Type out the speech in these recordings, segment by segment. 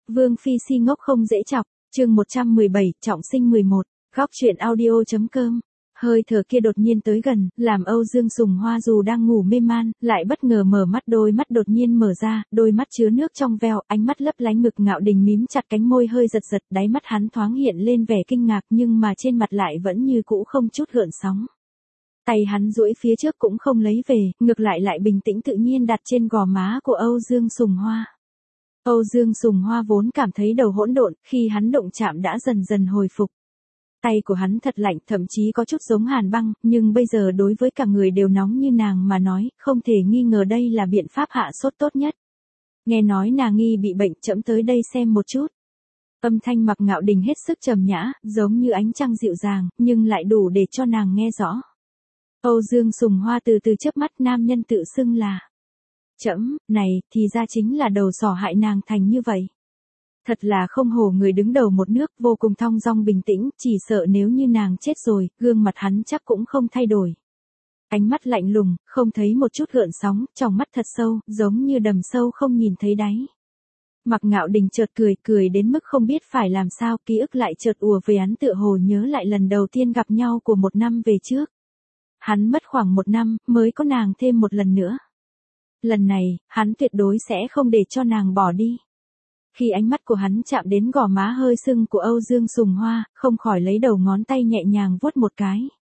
Vương Phi si ngốc không dễ chọc, chương 117, trọng sinh 11, góc truyện audio.com. Hơi thở kia đột nhiên tới gần, làm Âu Dương Sùng Hoa dù đang ngủ mê man, lại bất ngờ mở mắt, đôi mắt đột nhiên mở ra, đôi mắt chứa nước trong veo, ánh mắt lấp lánh. Ngực Ngạo Đình mím chặt, cánh môi hơi giật giật, đáy mắt hắn thoáng hiện lên vẻ kinh ngạc, nhưng mà trên mặt lại vẫn như cũ không chút gợn sóng. Tay hắn duỗi phía trước cũng không lấy về, ngược lại bình tĩnh tự nhiên đặt trên gò má của Âu Dương Sùng Hoa. Âu Dương Sùng Hoa vốn cảm thấy đầu hỗn độn, khi hắn động chạm đã dần dần hồi phục. Tay của hắn thật lạnh, thậm chí có chút giống hàn băng, nhưng bây giờ đối với cả người đều nóng như nàng mà nói, không thể nghi ngờ đây là biện pháp hạ sốt tốt nhất. Nghe nói nàng nghi bị bệnh, trẫm tới đây xem một chút. Âm thanh Mạc Ngạo Đình hết sức trầm nhã, giống như ánh trăng dịu dàng, nhưng lại đủ để cho nàng nghe rõ. Âu Dương Sùng Hoa từ từ chớp mắt, nam nhân tự xưng là trẫm, này, thì ra chính là đầu sỏ hại nàng thành như vậy. Thật là không hổ người đứng đầu một nước, vô cùng thong dong bình tĩnh, chỉ sợ nếu như nàng chết rồi, gương mặt hắn chắc cũng không thay đổi. Ánh mắt lạnh lùng, không thấy một chút gợn sóng, trong mắt thật sâu, giống như đầm sâu không nhìn thấy đáy. Mạc Ngạo Đình chợt cười đến mức không biết phải làm sao, ký ức lại chợt ùa về, hắn tựa hồ nhớ lại lần đầu tiên gặp nhau của 1 năm về trước. Hắn mất khoảng 1 năm, mới có nàng thêm một lần nữa. Lần này, hắn tuyệt đối sẽ không để cho nàng bỏ đi. Khi ánh mắt của hắn chạm đến gò má hơi sưng của Âu Dương Sùng Hoa, không khỏi lấy đầu ngón tay nhẹ nhàng vuốt một cái.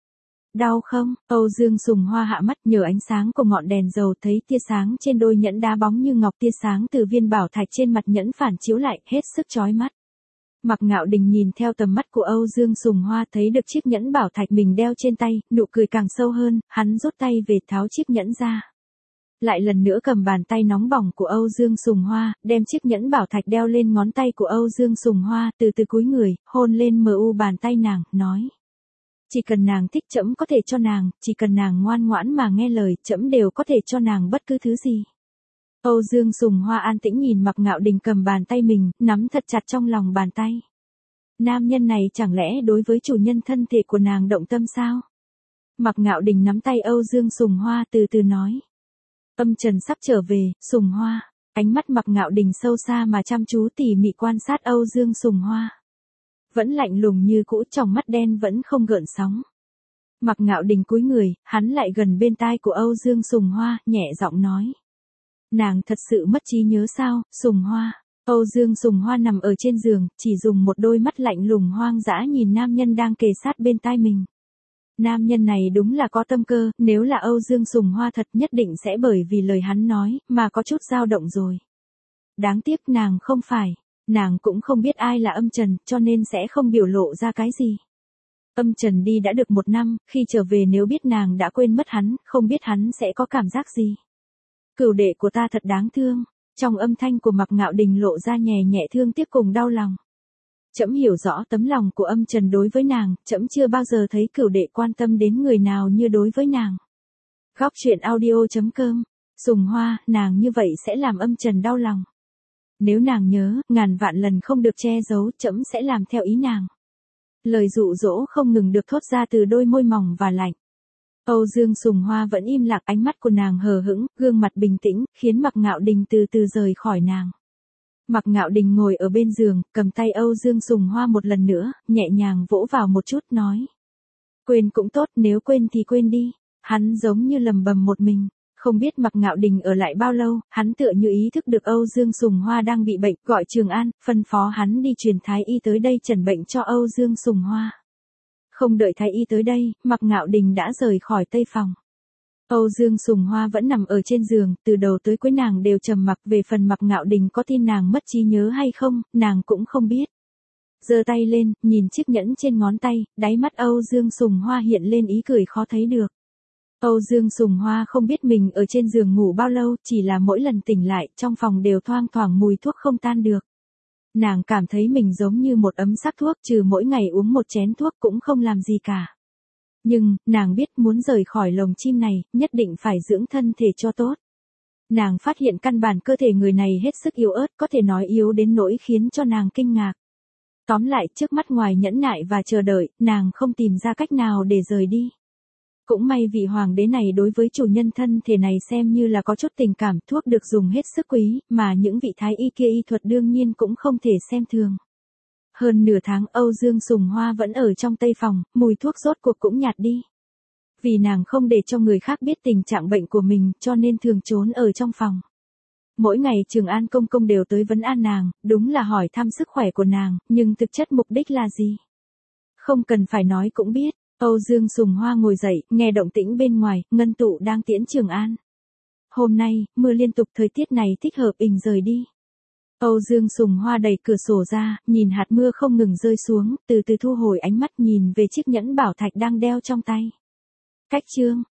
Đau không? Âu Dương Sùng Hoa hạ mắt, nhờ ánh sáng của ngọn đèn dầu thấy tia sáng trên đôi nhẫn đá bóng như ngọc, tia sáng từ viên bảo thạch trên mặt nhẫn phản chiếu lại, hết sức chói mắt. Mạc Ngạo Đình nhìn theo tầm mắt của Âu Dương Sùng Hoa, thấy được chiếc nhẫn bảo thạch mình đeo trên tay, nụ cười càng sâu hơn, hắn rút tay về tháo chiếc nhẫn ra. Lại lần nữa cầm bàn tay nóng bỏng của Âu Dương Sùng Hoa, đem chiếc nhẫn bảo thạch đeo lên ngón tay của Âu Dương Sùng Hoa, từ từ cúi người, hôn lên bàn tay nàng, nói. Chỉ cần nàng thích trẫm có thể cho nàng, chỉ cần nàng ngoan ngoãn mà nghe lời, trẫm đều có thể cho nàng bất cứ thứ gì. Âu Dương Sùng Hoa an tĩnh nhìn Mạc Ngạo Đình cầm bàn tay mình, nắm thật chặt trong lòng bàn tay. Nam nhân này chẳng lẽ đối với chủ nhân thân thể của nàng động tâm sao? Mạc Ngạo Đình nắm tay Âu Dương Sùng Hoa từ từ nói. Âm Trần sắp trở về, Sùng Hoa. Ánh mắt Mạc Ngạo Đình sâu xa mà chăm chú tỉ mỉ quan sát Âu Dương Sùng Hoa. Vẫn lạnh lùng như cũ, trong mắt đen vẫn không gợn sóng. Mạc Ngạo Đình cúi người, hắn lại gần bên tai của Âu Dương Sùng Hoa, nhẹ giọng nói. Nàng thật sự mất trí nhớ sao, Sùng Hoa? Âu Dương Sùng Hoa nằm ở trên giường, chỉ dùng một đôi mắt lạnh lùng hoang dã nhìn nam nhân đang kề sát bên tai mình. Nam nhân này đúng là có tâm cơ, nếu là Âu Dương Sùng Hoa thật nhất định sẽ bởi vì lời hắn nói, mà có chút dao động rồi. Đáng tiếc nàng không phải, nàng cũng không biết ai là Âm Trần, cho nên sẽ không biểu lộ ra cái gì. Âm Trần đi đã được 1 năm, khi trở về nếu biết nàng đã quên mất hắn, không biết hắn sẽ có cảm giác gì. Cửu đệ của ta thật đáng thương, trong âm thanh của Mạc Ngạo Đình lộ ra nhẹ nhẹ thương tiếc cùng đau lòng. Trẫm hiểu rõ tấm lòng của Âm Trần đối với nàng, trẫm chưa bao giờ thấy cửu đệ quan tâm đến người nào như đối với nàng. Góc truyện audio.com. Sùng Hoa, nàng như vậy sẽ làm Âm Trần đau lòng. Nếu nàng nhớ, ngàn vạn lần không được che giấu, trẫm sẽ làm theo ý nàng. Lời dụ dỗ không ngừng được thốt ra từ đôi môi mỏng và lạnh. Âu Dương Sùng Hoa vẫn im lặng, ánh mắt của nàng hờ hững, gương mặt bình tĩnh, khiến Mạc Ngạo Đình từ từ rời khỏi nàng. Mạc Ngạo Đình ngồi ở bên giường, cầm tay Âu Dương Sùng Hoa một lần nữa, nhẹ nhàng vỗ vào một chút, nói. Quên cũng tốt, nếu quên thì quên đi. Hắn giống như lầm bầm một mình. Không biết Mạc Ngạo Đình ở lại bao lâu, hắn tựa như ý thức được Âu Dương Sùng Hoa đang bị bệnh, gọi Trường An, phân phó hắn đi truyền thái y tới đây chẩn bệnh cho Âu Dương Sùng Hoa. Không đợi thái y tới đây, Mạc Ngạo Đình đã rời khỏi tây phòng. Âu Dương Sùng Hoa vẫn nằm ở trên giường, từ đầu tới cuối nàng đều trầm mặc, về phần Mạc Ngạo Đình có tin nàng mất trí nhớ hay không, nàng cũng không biết. Giơ tay lên, nhìn chiếc nhẫn trên ngón tay, đáy mắt Âu Dương Sùng Hoa hiện lên ý cười khó thấy được. Âu Dương Sùng Hoa không biết mình ở trên giường ngủ bao lâu, chỉ là mỗi lần tỉnh lại, trong phòng đều thoang thoảng mùi thuốc không tan được. Nàng cảm thấy mình giống như một ấm sắc thuốc, trừ mỗi ngày uống một chén thuốc cũng không làm gì cả. Nhưng, nàng biết muốn rời khỏi lồng chim này, nhất định phải dưỡng thân thể cho tốt. Nàng phát hiện căn bản cơ thể người này hết sức yếu ớt, có thể nói yếu đến nỗi khiến cho nàng kinh ngạc. Tóm lại, trước mắt ngoài nhẫn nại và chờ đợi, nàng không tìm ra cách nào để rời đi. Cũng may vị hoàng đế này đối với chủ nhân thân thể này xem như là có chút tình cảm, thuốc được dùng hết sức quý, mà những vị thái y kia y thuật đương nhiên cũng không thể xem thường. Hơn nửa tháng Âu Dương Sùng Hoa vẫn ở trong tây phòng, mùi thuốc rốt cuộc cũng nhạt đi. Vì nàng không để cho người khác biết tình trạng bệnh của mình cho nên thường trốn ở trong phòng. Mỗi ngày Trường An công công đều tới vấn an nàng, đúng là hỏi thăm sức khỏe của nàng, nhưng thực chất mục đích là gì? Không cần phải nói cũng biết. Âu Dương Sùng Hoa ngồi dậy, nghe động tĩnh bên ngoài, Ngân Tụ đang tiễn Trường An. Hôm nay, mưa liên tục, thời tiết này thích hợp ình rời đi. Âu Dương Sùng Hoa đẩy cửa sổ ra, nhìn hạt mưa không ngừng rơi xuống, từ từ thu hồi ánh mắt nhìn về chiếc nhẫn bảo thạch đang đeo trong tay. Cách chương